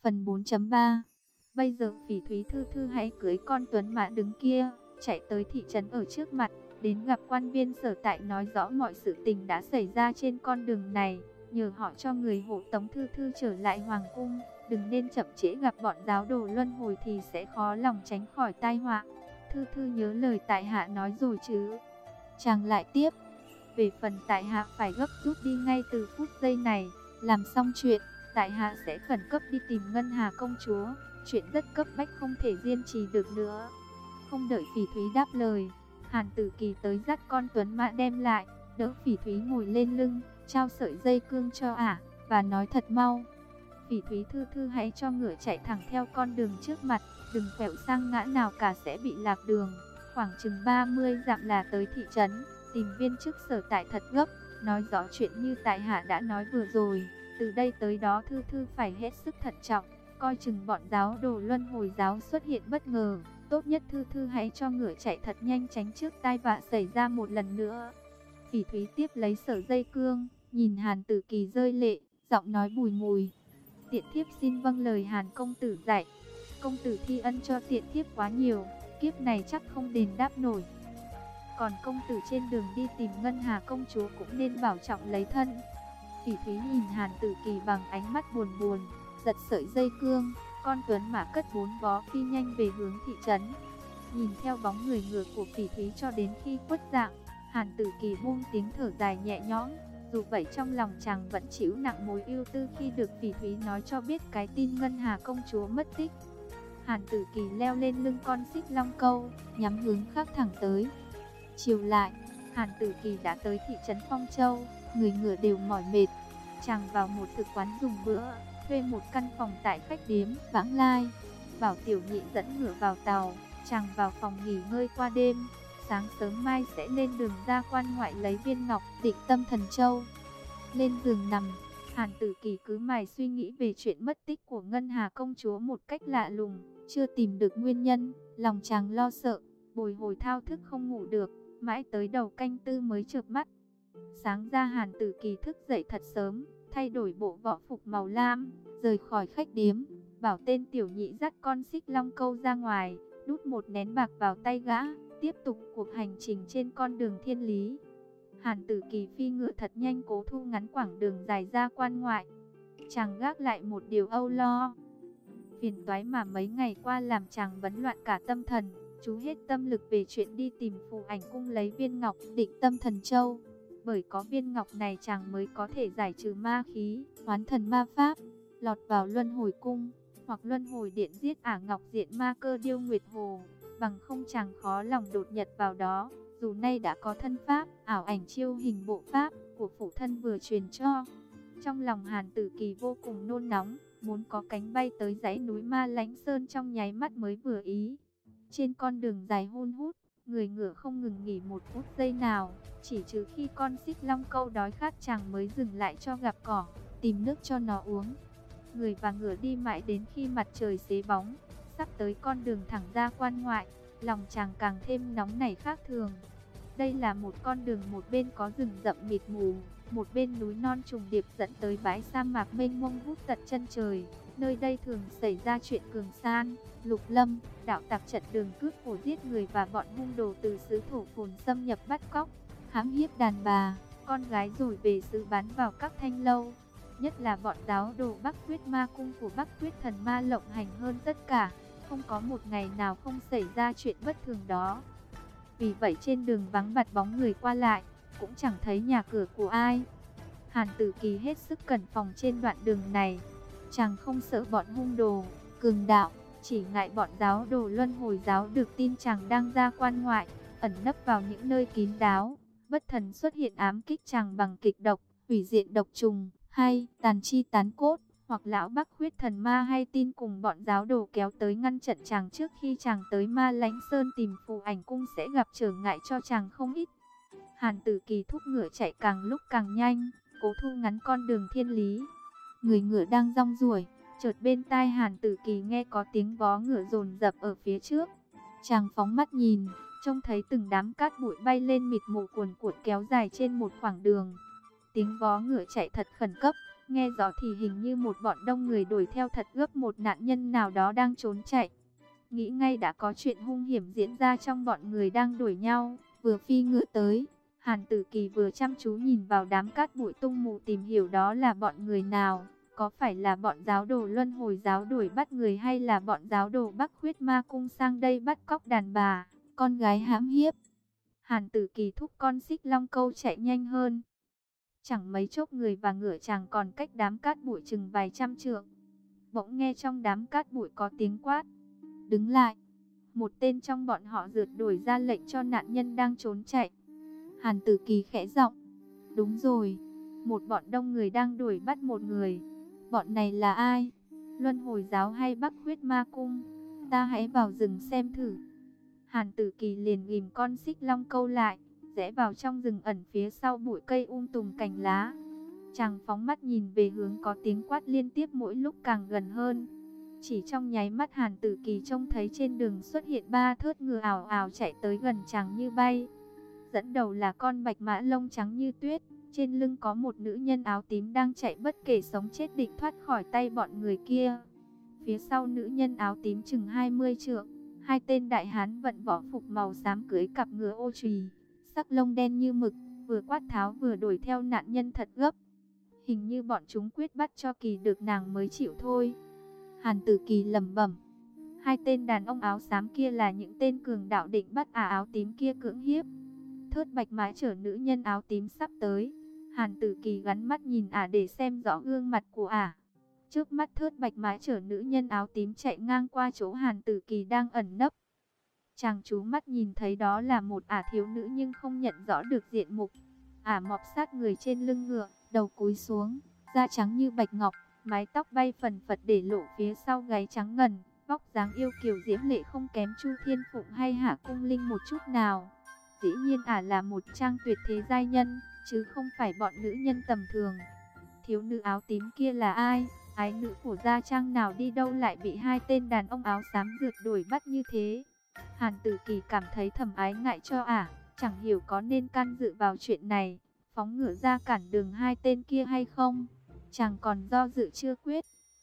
Phần 4.3. Bây giờ Phỉ Thúy Thư Thư hãy cưới con tuấn mã đứng kia, chạy tới thị trấn ở trước mặt, đến gặp quan viên sở tại nói rõ mọi sự tình đã xảy ra trên con đường này, nhờ họ cho người hộ tống Thư Thư trở lại hoàng cung, đừng nên chậm trễ, gặp bọn giáo đồ luân hồi thì sẽ khó lòng tránh khỏi tai họa. Thư Thư nhớ lời tại hạ nói rồi chứ? Chàng lại tiếp, về phần tại hạ phải gấp rút đi ngay từ phút giây này, làm xong chuyện, tại hạ sẽ khẩn cấp đi tìm Ngân Hà công chúa, chuyện rất cấp bách không thể diên trì được nữa. Không đợi Phỉ Thúy đáp lời, Hàn Tử Kỳ tới dắt con tuấn mã đem lại, đỡ Phỉ Thúy ngồi lên lưng, trao sợi dây cương cho ả, và nói thật mau. Phỉ Thúy Thư Thư hãy cho ngựa chạy thẳng theo con đường trước mặt, đừng quẹo sang ngã nào cả sẽ bị lạc đường. Khoảng chừng 30 dặm là tới thị trấn, tìm viên chức sở tại thật gấp, nói rõ chuyện như tại hạ đã nói vừa rồi. Từ đây tới đó Thư Thư phải hết sức thận trọng, coi chừng bọn giáo đồ luân hồi giáo xuất hiện bất ngờ. Tốt nhất Thư Thư hãy cho ngựa chạy thật nhanh, tránh trước tai vạ xảy ra một lần nữa. Phỉ Thúy tiếp lấy sợi dây cương, nhìn Hàn Tử Kỳ rơi lệ, giọng nói bùi ngùi. Tiện thiếp xin vâng lời Hàn công tử dạy. Công tử thi ân cho tiện thiếp quá nhiều, kiếp này chắc không đền đáp nổi. Còn công tử trên đường đi tìm Ngân Hà công chúa cũng nên bảo trọng lấy thân. Phỉ Thúy nhìn Hàn Tử Kỳ bằng ánh mắt buồn buồn, giật sợi dây cương, con tuấn mã cất 4 vó phi nhanh về hướng thị trấn. Nhìn theo bóng người ngựa của Phỉ Thúy cho đến khi khuất dạng, Hàn Tử Kỳ buông tiếng thở dài nhẹ nhõm. Dù vậy trong lòng chàng vẫn chịu nặng mối ưu tư khi được Phỉ Thúy nói cho biết cái tin Ngân Hà công chúa mất tích. Hàn Tử Kỳ leo lên lưng con xích long câu, nhắm hướng khác thẳng tới. Chiều lại, Hàn Tử Kỳ đã tới thị trấn Phong Châu, người ngựa đều mỏi mệt. Chàng vào một thực quán dùng bữa, thuê một căn phòng tại khách điếm vãng lai, bảo Tiểu Nhị dẫn ngựa vào tàu. Chàng vào phòng nghỉ ngơi qua đêm, sáng sớm mai sẽ lên đường ra quan ngoại lấy viên ngọc Định Tâm Thần Châu. Lên giường nằm, Hàn Tử Kỳ cứ mải suy nghĩ về chuyện mất tích của Ngân Hà công chúa một cách lạ lùng, chưa tìm được nguyên nhân, lòng chàng lo sợ, bồi hồi thao thức không ngủ được, mãi tới đầu canh tư mới chợp mắt. Sáng ra Hàn Tử Kỳ thức dậy thật sớm, thay đổi bộ võ phục màu lam, rời khỏi khách điếm, bảo tên Tiểu Nhị dắt con xích long câu ra ngoài, đút một nén bạc vào tay gã, tiếp tục cuộc hành trình trên con đường thiên lý. Hàn Tử Kỳ phi ngựa thật nhanh, cố thu ngắn quãng đường dài ra quan ngoại. Chàng gác lại một điều âu lo, phiền toái mà mấy ngày qua làm chàng vấn loạn cả tâm thần, chú hết tâm lực về chuyện đi tìm Phù Ảnh cung lấy viên ngọc Định Tâm Thần Châu. Bởi có viên ngọc này chàng mới có thể giải trừ ma khí, hoán thần ma pháp, lọt vào luân hồi cung, hoặc luân hồi điện giết Ả Ngọc Diện ma Cơ Điêu Nguyệt Hồ. Bằng không chàng khó lòng đột nhập vào đó, dù nay đã có thân pháp, ảo ảnh chiêu hình bộ pháp của phụ thân vừa truyền cho. Trong lòng Hàn Tử Kỳ vô cùng nôn nóng, muốn có cánh bay tới dãy núi Ma Lãnh Sơn trong nháy mắt mới vừa ý. Trên con đường dài hun hút, người ngựa không ngừng nghỉ một phút giây nào, chỉ trừ khi con xích long câu đói khát chàng mới dừng lại cho gặp cỏ, tìm nước cho nó uống. Người và ngựa đi mãi đến khi mặt trời xế bóng, sắp tới con đường thẳng ra quan ngoại, lòng chàng càng thêm nóng nảy khác thường. Đây là một con đường một bên có rừng rậm mịt mù, một bên núi non trùng điệp dẫn tới bãi sa mạc mênh mông vút tận chân trời. Nơi đây thường xảy ra chuyện cường san, lục lâm, đạo tặc trận đường cướp của giết người và bọn hung đồ từ xứ thổ phồn xâm nhập bắt cóc, hãm hiếp đàn bà, con gái rồi về xứ bán vào các thanh lâu. Nhất là bọn giáo đồ Bắc Quyết Ma Cung của Bắc Quyết Thần Ma lộng hành hơn tất cả, không có một ngày nào không xảy ra chuyện bất thường đó. Vì vậy trên đường vắng bặt bóng người qua lại, cũng chẳng thấy nhà cửa của ai. Hàn Tử Kỳ hết sức cẩn phòng trên đoạn đường này. Chàng không sợ bọn hung đồ, cường đạo, chỉ ngại bọn giáo đồ luân hồi giáo được tin chàng đang ra quan ngoại, ẩn nấp vào những nơi kín đáo, bất thần xuất hiện ám kích chàng bằng kịch độc, hủy diện độc trùng, hay tàn chi tán cốt, hoặc lão Bắc Huyết Thần Ma hay tin cùng bọn giáo đồ kéo tới ngăn chặn chàng trước khi chàng tới Ma Lãnh Sơn tìm Phù Ảnh cung sẽ gặp trở ngại cho chàng không ít. Hàn Tử Kỳ thúc ngựa chạy càng lúc càng nhanh, cố thu ngắn con đường thiên lý. Người ngựa đang rong ruổi, chợt bên tai Hàn Tử Kỳ nghe có tiếng vó ngựa dồn dập ở phía trước. Chàng phóng mắt nhìn, trông thấy từng đám cát bụi bay lên mịt mù cuồn cuộn kéo dài trên một khoảng đường. Tiếng vó ngựa chạy thật khẩn cấp, Nghe rõ thì hình như một bọn đông người đuổi theo thật gấp một nạn nhân nào đó đang trốn chạy. Nghĩ ngay đã có chuyện hung hiểm diễn ra trong bọn người đang đuổi nhau. Vừa phi ngựa tới, Hàn Tử Kỳ vừa chăm chú nhìn vào đám cát bụi tung mù tìm hiểu đó là bọn người nào. Có phải là bọn giáo đồ Luân Hồi giáo đuổi bắt người, hay là bọn giáo đồ Bắc Huyết Ma Cung sang đây bắt cóc đàn bà, con gái hãm hiếp? Hàn Tử Kỳ thúc con Xích Long Câu chạy nhanh hơn. Chẳng mấy chốc người và ngựa chàng còn cách đám cát bụi chừng vài trăm trượng. Bỗng nghe trong đám cát bụi có tiếng quát: "Đứng lại!" Một tên trong bọn họ rượt đuổi ra lệnh cho nạn nhân đang trốn chạy. Hàn Tử Kỳ khẽ giọng: "Đúng rồi, một bọn đông người đang đuổi bắt một người. Bọn này là ai? Luân Hồi giáo hay Bắc Huyết Ma Cung? Ta hãy vào rừng xem thử." Hàn Tử Kỳ liền ghim con Xích Long Câu lại, rẽ vào trong rừng ẩn phía sau bụi cây tùm cành lá. Chàng phóng mắt nhìn về hướng có tiếng quát liên tiếp mỗi lúc càng gần hơn. Chỉ trong nháy mắt, Hàn Tử Kỳ trông thấy trên đường xuất hiện 3 thớt ngựa ào ào chạy tới gần chàng như bay. Dẫn đầu là con bạch mã lông trắng như tuyết, trên lưng có một nữ nhân áo tím đang chạy bất kể sống chết định thoát khỏi tay bọn người kia. Phía sau nữ nhân áo tím chừng 20 trượng, 2 tên đại hán vận võ phục màu xám cưỡi cặp ngựa ô chùy, sắc lông đen như mực, vừa quát tháo vừa đuổi theo nạn nhân thật gấp. Hình như bọn chúng quyết bắt cho Kỳ được nàng mới chịu thôi. Hàn Tử Kỳ lẩm bẩm, 2 tên đàn ông áo xám kia là những tên cường đạo định bắt áo tím kia cưỡng hiếp. Thớt bạch mã chở nữ nhân áo tím sắp tới. Hàn Tử Kỳ gắn mắt nhìn để xem rõ gương mặt của Trước mắt thớt bạch mã chở nữ nhân áo tím chạy ngang qua chỗ Hàn Tử Kỳ đang ẩn nấp. Chàng chú mắt nhìn thấy đó là một thiếu nữ nhưng không nhận rõ được diện mục. Mọc sát người trên lưng ngựa, đầu cúi xuống, da trắng như bạch ngọc, mái tóc bay phần phật để lộ phía sau gáy trắng ngần, vóc dáng yêu kiều diễm lệ không kém Chu Thiên Phụng hay Hạ Cung Linh một chút nào. Dĩ nhiên là một trang tuyệt thế giai nhân, chứ không phải bọn nữ nhân tầm thường. Thiếu nữ áo tím kia là ai? Ái nữ của gia trang nào đi đâu lại bị 2 tên đàn ông áo xám rượt đuổi bắt như thế? Hàn Tử Kỳ cảm thấy thầm ái ngại cho chẳng hiểu có nên can dự vào chuyện này, phóng ngựa ra cản đường 2 tên kia hay không. Chàng còn do dự chưa quyết.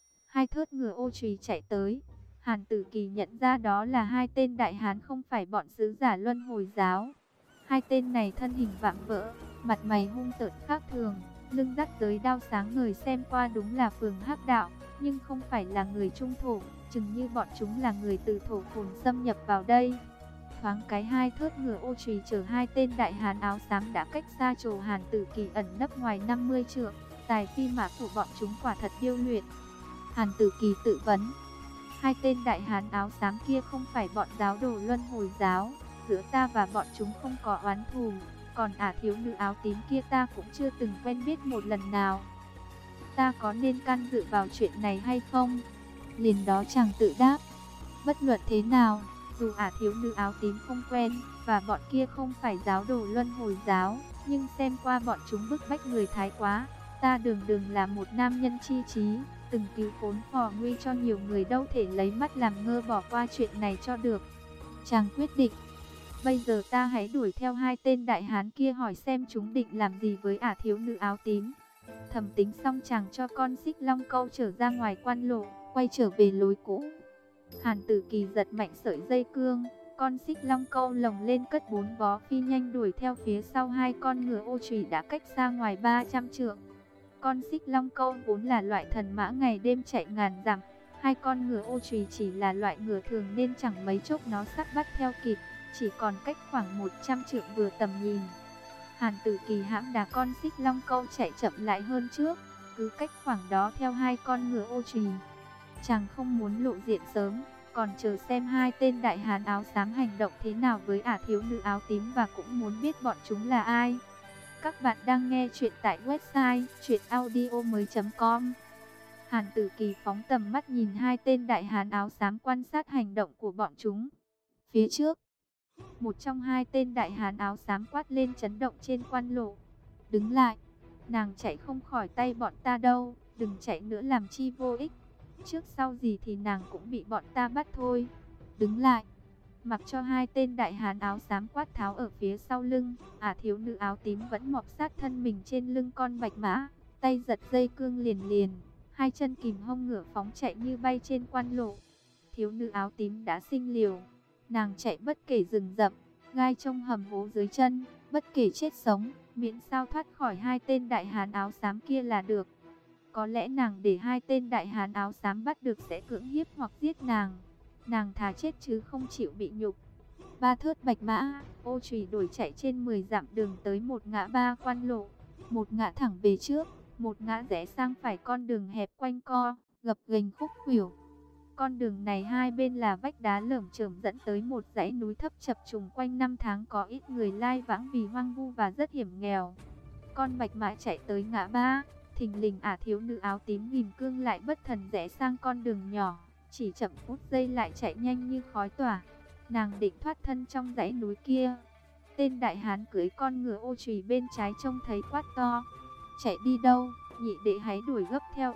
2 thớt ngựa ô chùy chạy tới. Hàn Tử Kỳ nhận ra đó là 2 tên đại hán, không phải bọn sứ giả Luân Hồi giáo. 2 tên này thân hình vạm vỡ, mặt mày hung tợn khác thường, lưng dắt giới đao sáng ngời, xem qua đúng là phường hắc đạo, nhưng không phải là người trung thổ, chừng như bọn chúng là người từ thổ phồn xâm nhập vào đây. Thoáng cái 2 thớt ngựa ô chùy chở 2 tên đại hán áo xám đã cách xa chỗ Hàn Tử Kỳ ẩn nấp ngoài 50 trượng. Tài phi mã của bọn chúng quả thật điêu luyện. Hàn Tử Kỳ tự vấn, 2 tên đại hán áo xám kia không phải bọn giáo đồ Luân Hồi giáo, giữa ta và bọn chúng không có oán thù, còn thiếu nữ áo tím kia ta cũng chưa từng quen biết một lần nào. Ta có nên can dự vào chuyện này hay không? Liền đó chàng tự đáp, bất luận thế nào, dù thiếu nữ áo tím không quen, và bọn kia không phải giáo đồ Luân Hồi giáo, nhưng xem qua bọn chúng bức bách người thái quá. Ta đường là một nam nhân chi trí, từng cứu khốn phò nguy cho nhiều người, đâu thể lấy mắt làm ngơ bỏ qua chuyện này cho được. Chàng quyết định, bây giờ ta hãy đuổi theo 2 tên đại hán kia hỏi xem chúng định làm gì với thiếu nữ áo tím. Thẩm tính xong, chàng cho con Xích Long Câu trở ra ngoài quan lộ, quay trở về lối cũ. Hàn Tử Kỳ giật mạnh sợi dây cương, con Xích Long Câu lồng lên cất 4 vó phi nhanh đuổi theo phía sau 2 con ngựa ô chùy đã cách xa ngoài 300 trượng. Con Xích Long Câu vốn là loại thần mã ngày đêm chạy ngàn dặm, 2 con ngựa ô chùy chỉ là loại ngựa thường nên chẳng mấy chốc nó sắp bắt theo kịp, chỉ còn cách khoảng 100 trượng vừa tầm nhìn. Hàn Tử Kỳ hãm đá con Xích Long Câu chạy chậm lại hơn trước, cứ cách khoảng đó theo 2 con ngựa ô chùy. Chàng không muốn lộ diện sớm, còn chờ xem 2 tên đại hán áo xám hành động thế nào với thiếu nữ áo tím, và cũng muốn biết bọn chúng là ai. Các bạn đang nghe chuyện tại website chuyenaudio.com. Hàn Tử Kỳ phóng tầm mắt nhìn 2 tên đại hán áo xám, quan sát hành động của bọn chúng. Phía trước, một trong 2 tên đại hán áo xám quát lên chấn động trên quan lộ, đứng lại, nàng chạy không khỏi tay bọn ta đâu, đừng chạy nữa làm chi vô ích, trước sau gì thì nàng cũng bị bọn ta bắt thôi, đứng lại. Mặc cho 2 tên đại hán áo xám quát tháo ở phía sau lưng, thiếu nữ áo tím vẫn mọp sát thân mình trên lưng con bạch mã, tay giật dây cương liền liền, hai chân kìm hông ngựa phóng chạy như bay trên quan lộ. Thiếu nữ áo tím đã sinh liều, nàng chạy bất kể rừng rậm, gai trong hầm hố dưới chân, bất kể chết sống, miễn sao thoát khỏi hai tên đại hán áo xám kia là được. Có lẽ nàng để hai tên đại hán áo xám bắt được sẽ cưỡng hiếp hoặc giết nàng. Nàng thà chết chứ không chịu bị nhục. Ba thớt bạch mã, ô chùy đuổi chạy trên 10 dặm đường tới một ngã ba quan lộ. Một ngã thẳng về trước, một ngã rẽ sang phải, con đường hẹp quanh co, gập ghềnh khúc khuỷu. Con đường này hai bên là vách đá lởm chởm dẫn tới một dãy núi thấp chập trùng, quanh năm tháng có ít người lai vãng vì hoang vu và rất hiểm nghèo. Con bạch mã chạy tới ngã ba, thình lình thiếu nữ áo tím ghim cương lại bất thần rẽ sang con đường nhỏ, chỉ chậm phút giây lại chạy nhanh như khói tỏa. Nàng định thoát thân trong dãy núi kia. Tên đại hán cưỡi con ngựa ô chùy bên trái trông thấy quát to: chạy đi đâu, nhị đệ hãy đuổi gấp theo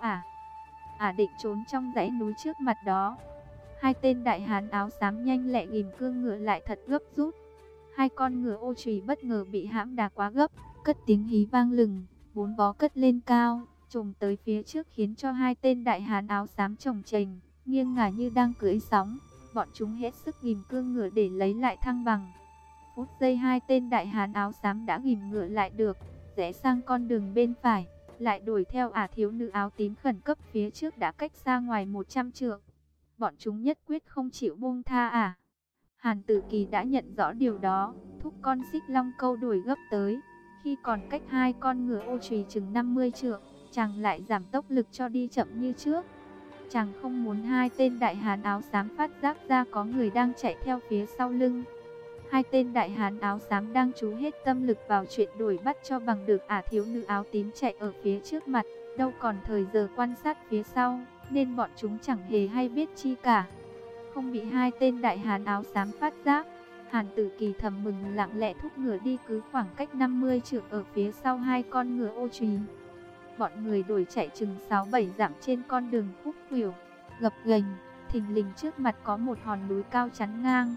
định trốn trong dãy núi trước mặt đó. Hai tên đại hán áo xám nhanh lẹ ghim cương ngựa lại thật gấp rút. Hai con ngựa ô chùy bất ngờ bị hãm đá quá gấp, cất tiếng hí vang lừng, bốn vó cất lên cao, trồm tới phía trước khiến cho hai tên đại hán áo xám chồng chềnh, nghiêng ngả như đang cưỡi sóng. Bọn chúng hết sức ghim cương ngựa để lấy lại thăng bằng. Phút giây hai tên đại hán áo xám đã ghim ngựa lại được, rẽ sang con đường bên phải, lại đuổi theo thiếu nữ áo tím khẩn cấp phía trước đã cách xa ngoài 100 trượng. Bọn chúng nhất quyết không chịu buông tha. Hàn Tử Kỳ đã nhận rõ điều đó, thúc con xích long câu đuổi gấp tới. Khi còn cách hai con ngựa ô chùy chừng 50 trượng, chàng lại giảm tốc lực cho đi chậm như trước. Chàng không muốn hai tên đại hán áo xám phát giác ra có người đang chạy theo phía sau lưng. Hai tên đại hán áo xám đang chú hết tâm lực vào chuyện đuổi bắt cho bằng được thiếu nữ áo tím chạy ở phía trước mặt, đâu còn thời giờ quan sát phía sau, nên bọn chúng chẳng hề hay biết chi cả. Không bị hai tên đại hán áo xám phát giác, Hàn Tử Kỳ thầm mừng, lặng lẽ thúc ngựa đi cứ khoảng cách 50 trượng ở phía sau hai con ngựa ô chùy. Bọn người đuổi chạy chừng 6-7 dặm trên con đường khúc khuỷu, gập ghềnh, thình lình trước mặt có một hòn núi cao chắn ngang.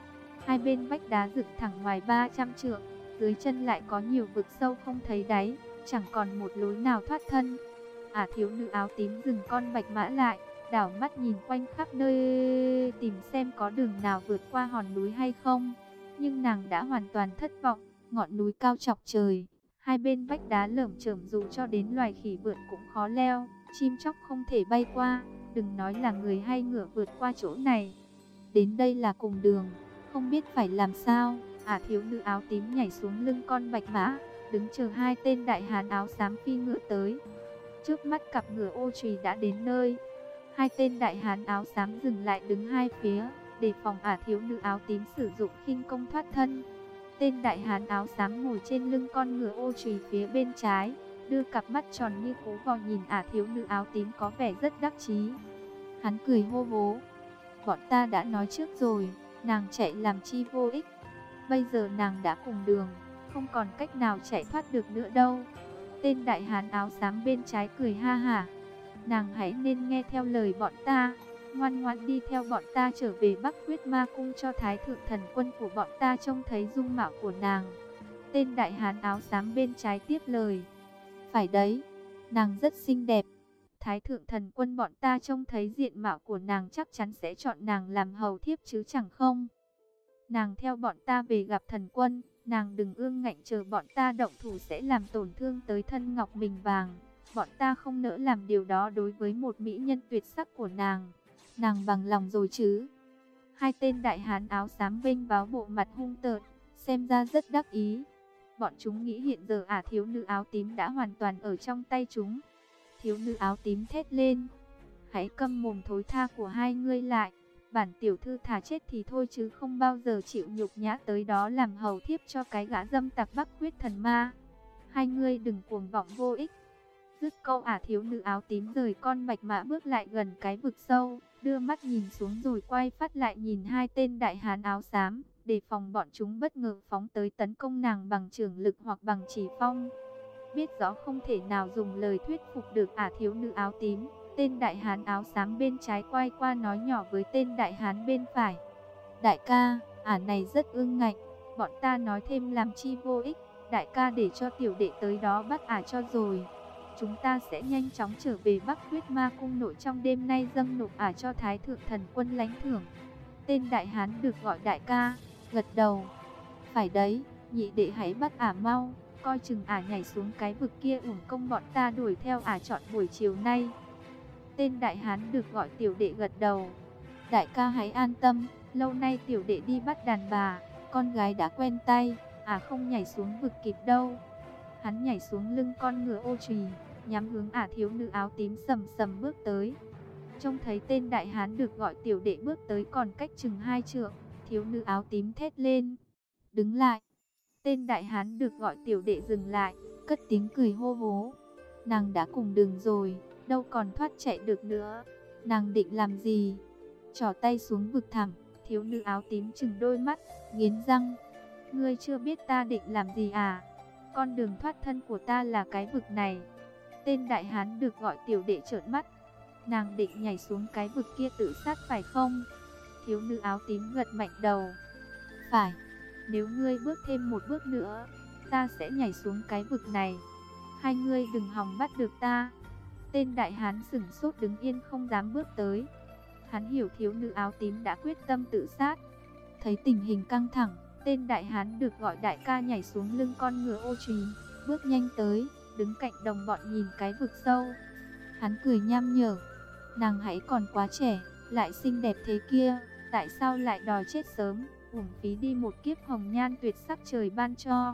Hai bên vách đá dựng thẳng ngoài 300 trượng, dưới chân lại có nhiều vực sâu không thấy đáy, chẳng còn một lối nào thoát thân. Thiếu nữ áo tím dừng con bạch mã lại, đảo mắt nhìn quanh khắp nơi tìm xem có đường nào vượt qua hòn núi hay không. Nhưng nàng đã hoàn toàn thất vọng, ngọn núi cao chọc trời, hai bên vách đá lởm chởm, dù cho đến loài khỉ vượn cũng khó leo, chim chóc không thể bay qua, đừng nói là người hay ngựa vượt qua chỗ này. Đến đây là cùng đường, không biết phải làm sao. Thiếu nữ áo tím nhảy xuống lưng con bạch mã, đứng chờ hai tên đại hán áo xám phi ngựa tới. Trước mắt cặp ngựa ô chùy đã đến nơi. Hai tên đại hán áo xám dừng lại đứng hai phía, đề phòng thiếu nữ áo tím sử dụng khinh công thoát thân. Tên đại hán áo xám ngồi trên lưng con ngựa ô chùy phía bên trái, đưa cặp mắt tròn như cú vò nhìn thiếu nữ áo tím có vẻ rất đắc chí. Hắn cười hô hố: bọn ta đã nói trước rồi, nàng chạy làm chi vô ích. Bây giờ nàng đã cùng đường, không còn cách nào chạy thoát được nữa đâu. Tên đại hán áo xám bên trái cười ha hả: nàng hãy nên nghe theo lời bọn ta, ngoan ngoãn đi theo bọn ta trở về Bắc Huyết Ma Cung cho Thái Thượng Thần Quân của bọn ta trông thấy dung mạo của nàng. Tên đại hán áo xám bên trái tiếp lời: phải đấy, nàng rất xinh đẹp. Thái Thượng Thần Quân bọn ta trông thấy diện mạo của nàng chắc chắn sẽ chọn nàng làm hầu thiếp chứ chẳng không. Nàng theo bọn ta về gặp thần quân, nàng đừng ương ngạnh chờ bọn ta động thủ sẽ làm tổn thương tới thân ngọc mình vàng. Bọn ta không nỡ làm điều đó đối với một mỹ nhân tuyệt sắc của nàng. Nàng bằng lòng rồi chứ? Hai tên đại hán áo xám vênh váo, bộ mặt hung tợn, xem ra rất đắc ý. Bọn chúng nghĩ hiện giờ thiếu nữ áo tím đã hoàn toàn ở trong tay chúng. Thiếu nữ áo tím thét lên: hãy câm mồm thối tha của hai ngươi lại. Bản tiểu thư thà chết thì thôi chứ không bao giờ chịu nhục nhã tới đó làm hầu thiếp cho cái gã dâm tặc Bắc Huyết Thần Ma. Hai ngươi đừng cuồng vọng vô ích. Dứt câu thiếu nữ áo tím rời con bạch mã bước lại gần cái vực sâu, đưa mắt nhìn xuống rồi quay phát lại nhìn hai tên đại hán áo xám, đề phòng bọn chúng bất ngờ phóng tới tấn công nàng bằng chưởng lực hoặc bằng chỉ phong. Biết rõ không thể nào dùng lời thuyết phục được thiếu nữ áo tím, tên đại hán áo xám bên trái quay qua nói nhỏ với tên đại hán bên phải: đại ca, này rất ương ngạnh, bọn ta nói thêm làm chi vô ích, đại ca để cho tiểu đệ tới đó bắt cho rồi. chúng ta sẽ nhanh chóng trở về Bắc Huyết Ma Cung nội trong đêm nay dâng nộp cho Thái Thượng Thần Quân lãnh thưởng. Tên đại hán được gọi đại ca, gật đầu. Phải đấy, nhị đệ hãy bắt mau, coi chừng nhảy xuống cái vực kia uổng công bọn ta đuổi theo trọn buổi chiều nay. Tên đại hán được gọi tiểu đệ gật đầu. Đại ca hãy an tâm, lâu nay tiểu đệ đi bắt đàn bà, con gái đã quen tay, không nhảy xuống vực kịp đâu. Hắn nhảy xuống lưng con ngựa ô trùy, nhắm hướng thiếu nữ áo tím sầm sầm bước tới. Trông thấy tên đại hán được gọi tiểu đệ bước tới còn cách chừng 2 trượng, thiếu nữ áo tím thét lên. Đứng lại. Tên đại hán được gọi tiểu đệ dừng lại, cất tiếng cười hô hố. Nàng đã cùng đường rồi, đâu còn thoát chạy được nữa. Nàng định làm gì? Trỏ tay xuống vực thẳm, thiếu nữ áo tím chừng đôi mắt, nghiến răng. Ngươi chưa biết ta định làm gì à? Con đường thoát thân của ta là cái vực này. Tên đại hán được gọi tiểu đệ trợn mắt. Nàng định nhảy xuống cái vực kia tự sát phải không? Thiếu nữ áo tím gật mạnh đầu. Phải, nếu ngươi bước thêm một bước nữa, ta sẽ nhảy xuống cái vực này. Hai ngươi đừng hòng bắt được ta. Tên đại hán sửng sốt đứng yên không dám bước tới. Hắn hiểu thiếu nữ áo tím đã quyết tâm tự sát. Thấy tình hình căng thẳng, tên đại hán được gọi đại ca nhảy xuống lưng con ngựa ô trùy, bước nhanh tới, đứng cạnh đồng bọn nhìn cái vực sâu. Hắn cười nham nhở. Nàng hãy còn quá trẻ, lại xinh đẹp thế kia, tại sao lại đòi chết sớm, uổng phí đi một kiếp hồng nhan tuyệt sắc trời ban cho.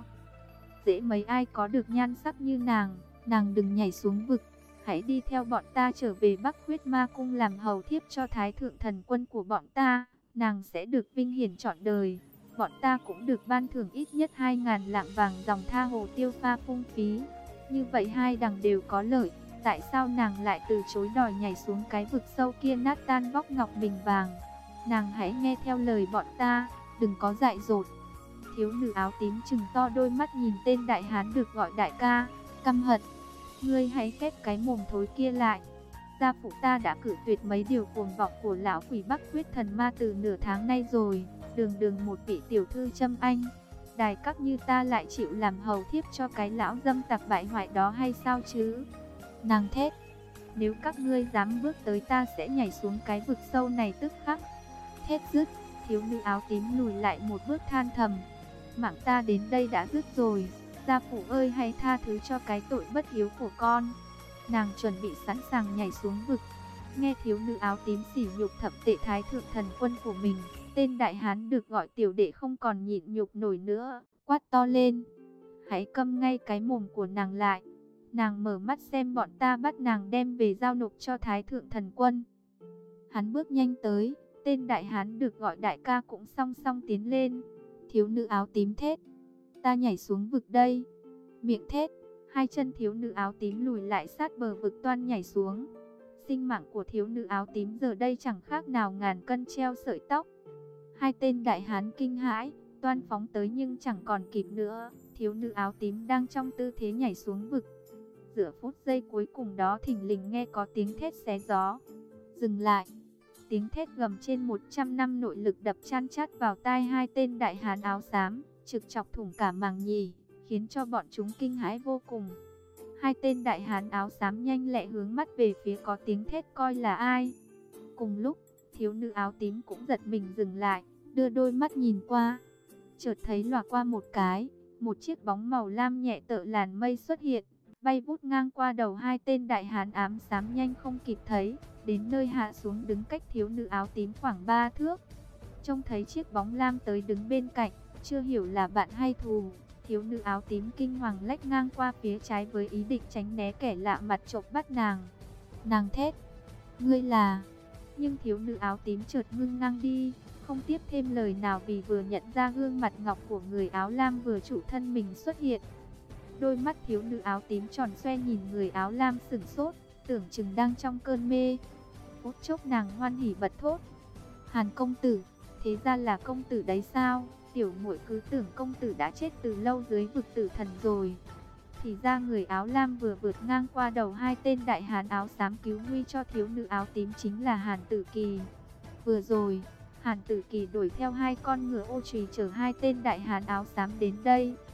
Dễ mấy ai có được nhan sắc như nàng đừng nhảy xuống vực, hãy đi theo bọn ta trở về Bắc Huyết Ma Cung làm hầu thiếp cho Thái Thượng Thần Quân của bọn ta, nàng sẽ được vinh hiển trọn đời. Bọn ta cũng được ban thưởng ít nhất 2.000 lạng vàng dòng tha hồ tiêu pha phung phí. Như vậy hai đằng đều có lợi. Tại sao nàng lại từ chối đòi nhảy xuống cái vực sâu kia nát tan vóc ngọc bình vàng? Nàng hãy nghe theo lời bọn ta, đừng có dại dột. Thiếu nữ áo tím trừng to đôi mắt nhìn tên đại hán được gọi đại ca, căm hận. Ngươi hãy khép cái mồm thối kia lại. Gia phụ ta đã cự tuyệt mấy điều cuồng vọng của lão quỷ Bắc Huyết Thần Ma từ nửa tháng nay rồi. Đường một vị tiểu thư châm anh, đài các như ta lại chịu làm hầu thiếp cho cái lão dâm tặc bại hoại đó hay sao chứ? Nàng thét, nếu các ngươi dám bước tới ta sẽ nhảy xuống cái vực sâu này tức khắc. Thét dứt, thiếu nữ áo tím lùi lại một bước than thầm. Mạng ta đến đây đã dứt rồi, gia phụ ơi hãy tha thứ cho cái tội bất hiếu của con. Nàng chuẩn bị sẵn sàng nhảy xuống vực. Nghe thiếu nữ áo tím sỉ nhục thậm tệ Thái Thượng Thần Quân của mình, tên đại hán được gọi tiểu đệ không còn nhịn nhục nổi nữa, quát to lên. Hãy câm ngay cái mồm của nàng lại. Nàng mở mắt xem bọn ta bắt nàng đem về giao nộp cho Thái Thượng Thần Quân. Hắn bước nhanh tới, tên đại hán được gọi đại ca cũng song song tiến lên. Thiếu nữ áo tím thét, ta nhảy xuống vực đây. Miệng thét, hai chân thiếu nữ áo tím lùi lại sát bờ vực toan nhảy xuống. Sinh mạng của thiếu nữ áo tím giờ đây chẳng khác nào ngàn cân treo sợi tóc. Hai tên đại hán kinh hãi, toan phóng tới nhưng chẳng còn kịp nữa. Thiếu nữ áo tím đang trong tư thế nhảy xuống vực. Giữa phút giây cuối cùng đó thình lình nghe có tiếng thét xé gió. Dừng lại. Tiếng thét gầm trên 100 năm nội lực đập chan chát vào tai hai tên đại hán áo xám, trực chọc thủng cả màng nhì, khiến cho bọn chúng kinh hãi vô cùng. Hai tên đại hán áo xám nhanh lẹ hướng mắt về phía có tiếng thét coi là ai. Cùng lúc, thiếu nữ áo tím cũng giật mình dừng lại, đưa đôi mắt nhìn qua. Chợt thấy lòa qua một cái, một chiếc bóng màu lam nhẹ tựa làn mây xuất hiện, bay vút ngang qua đầu hai tên đại hán ám xám nhanh không kịp thấy, đến nơi hạ xuống đứng cách thiếu nữ áo tím khoảng 3 thước. Trông thấy chiếc bóng lam tới đứng bên cạnh, chưa hiểu là bạn hay thù, thiếu nữ áo tím kinh hoàng lách ngang qua phía trái với ý định tránh né kẻ lạ mặt trộm bắt nàng. Nàng thét, ngươi là... Nhưng thiếu nữ áo tím chợt ngưng ngang đi, không tiếp thêm lời nào vì vừa nhận ra gương mặt ngọc của người áo lam vừa chủ thân mình xuất hiện. Đôi mắt thiếu nữ áo tím tròn xoe nhìn người áo lam sửng sốt, tưởng chừng đang trong cơn mê. Phút chốc nàng hoan hỉ bật thốt, Hàn công tử, thế ra là công tử đấy sao? Tiểu muội cứ tưởng công tử đã chết từ lâu dưới vực tử thần rồi. Thì ra người áo lam vừa vượt ngang qua đầu hai tên đại hán áo xám cứu nguy cho thiếu nữ áo tím chính là Hàn Tử Kỳ. Vừa rồi, Hàn Tử Kỳ đuổi theo hai con ngựa ô trùy chở hai tên đại hán áo xám đến đây.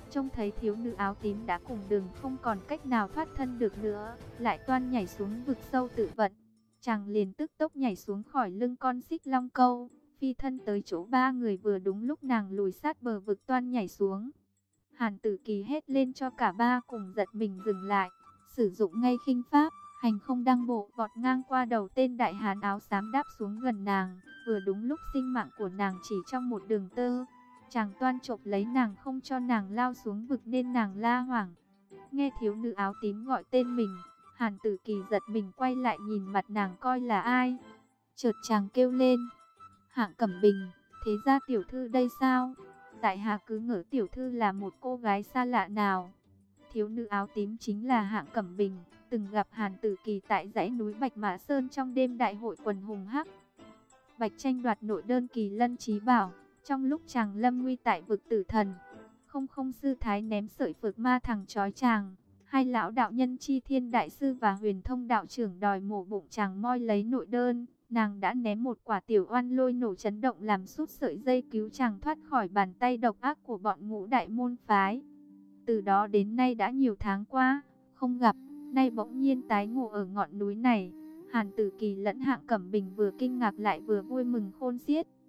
Trông thấy thiếu nữ áo tím đã cùng đường không còn cách nào thoát thân được nữa, lại toan nhảy xuống vực sâu tự vận. Chàng liền tức tốc nhảy xuống khỏi lưng con xích long câu, phi thân tới chỗ ba người, vừa đúng lúc nàng lùi sát bờ vực toan nhảy xuống. Hàn Tử Kỳ hét lên cho cả ba cùng giật mình dừng lại, sử dụng ngay khinh pháp, hành không đăng bộ vọt ngang qua đầu tên đại hán áo xám đáp xuống gần nàng, vừa đúng lúc sinh mạng của nàng chỉ trong một đường tơ. Chàng toan chộp lấy nàng không cho nàng lao xuống vực nên nàng la hoảng. Nghe thiếu nữ áo tím gọi tên mình, Hàn Tử Kỳ giật mình quay lại nhìn mặt nàng coi là ai. Chợt chàng kêu lên, Hạng Cẩm Bình, thế ra tiểu thư đây sao? Tại hạ cứ ngỡ tiểu thư là một cô gái xa lạ nào. Thiếu nữ áo tím chính là Hạng Cẩm Bình, từng gặp Hàn Tử Kỳ tại dãy núi Bạch Mã Sơn trong đêm đại hội quần hùng hắc bạch tranh đoạt nội đơn kỳ lân trí bảo. Trong lúc chàng lâm nguy tại vực tử thần, không sư thái ném sợi phược ma thằng trói chàng, hai lão đạo nhân Chi Thiên đại sư và Huyền Thông đạo trưởng đòi mổ bụng chàng moi lấy nội đơn, nàng đã ném một quả tiểu oan lôi nổ chấn động làm sút sợi dây cứu chàng thoát khỏi bàn tay độc ác của bọn Ngũ đại môn phái. Từ đó đến nay đã nhiều tháng qua, không gặp, nay bỗng nhiên tái ngộ ở ngọn núi này. Hàn Tử Kỳ lẫn Hạng Cẩm Bình vừa kinh ngạc lại vừa vui mừng khôn xiết.